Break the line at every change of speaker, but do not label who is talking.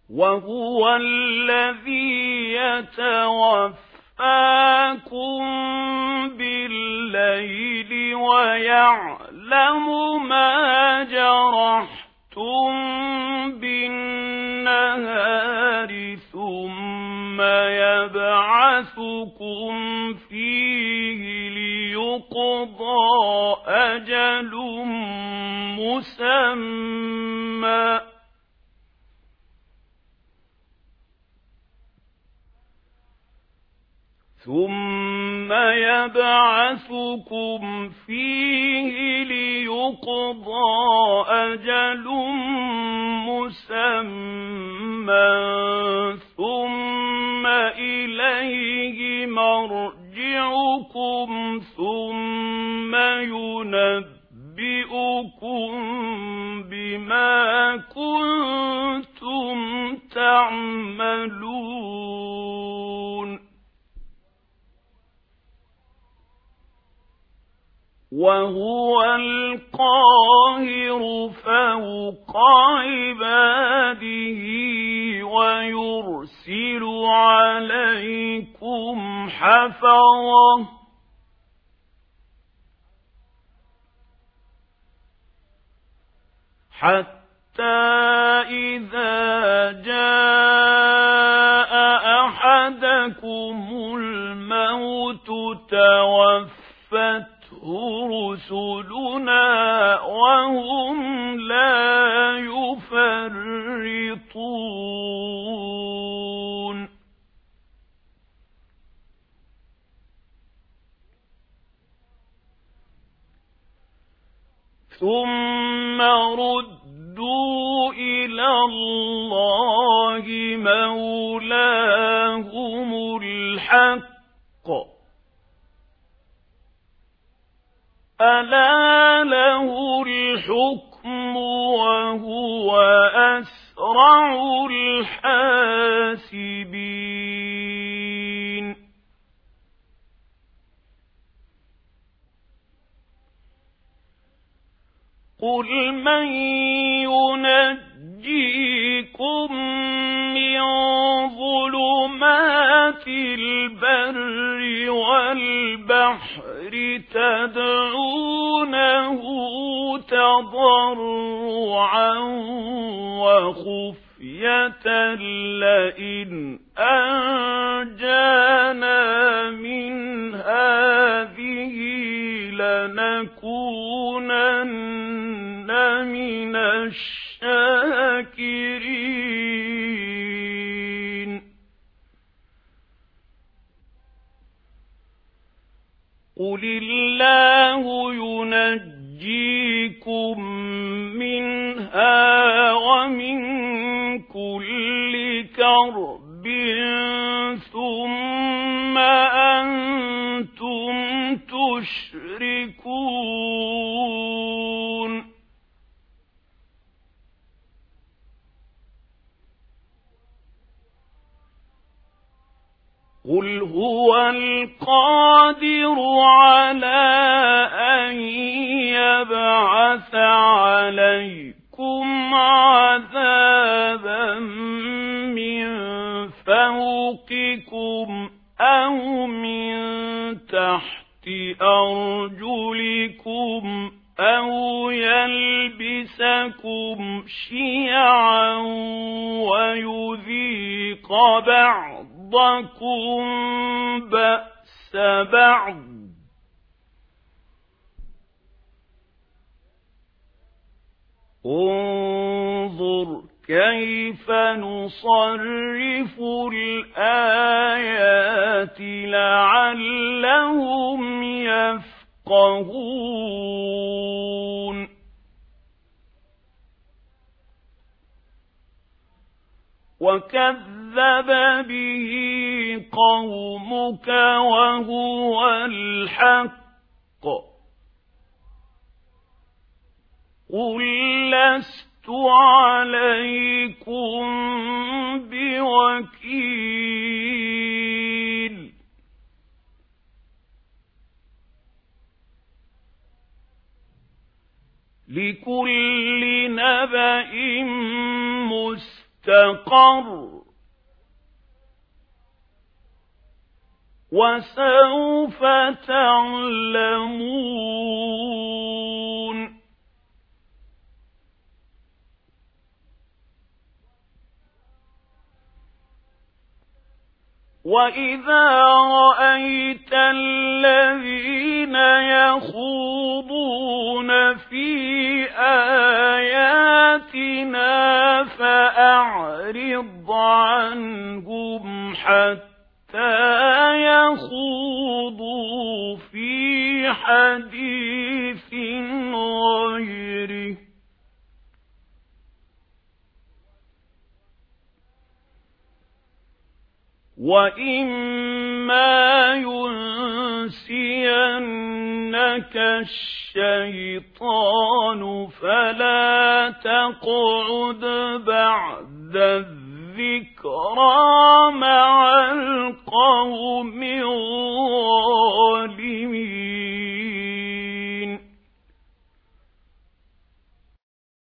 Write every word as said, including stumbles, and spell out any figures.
وهو الذي يتوفاكم بالليل ويعلم ما جرحتم بالنهار ثم يبعثكم فيه ليقضى أجل مسمى ثم يبعثكم فيه ليقضى أجل مسمى ثم إليه مرجعكم ثم ينبئكم بما كنتم تعملون وهو القاهر فوق عباده ويرسل عليكم حفظة حتى إذا جاء أحدكم الموت توفت رسلنا وهم لا يفرطون ثم ردوا إلى الله مولاهم الحق ألا له الحكم وهو أسرع الحاسبين قل من ينجيكم من ظلمات البر والبحر تدعونه تضرعا وخفية لئن أنجانا من هذه لنكونن من الشاكرين قل الله ينجيكم منها ومن كل كرب ثم أنتم تشركون قل هو القادر على أن يبعث عليكم عذابا من فوقكم أو من تحت أرجلكم أو يلبسكم شيعا ويذيق بعضكم بأس بعض انظر كيف نصرف الآيات لعلهم يفقهون وكذب به قومك وهو الحق قل لست عليكم بوكيل لكل نبأ مستقر مستقر وسوف تعلمون وَإِذَا رَأَيْتَ الَّذِينَ يَخُوضُونَ فِي آيَاتِنَا فَأَعْرِضْ عَنْهُمْ حَتَّى يَخُوضُوا فِي حَدِيثٍ غَيْرِهِ وَإِمَّا يُنْسِيَنَّكَ الشَّيْطَانُ فَلَا تَقْعُدْ بَعْدَ الذِّكْرَىٰ مَعَ الْقَوْمِ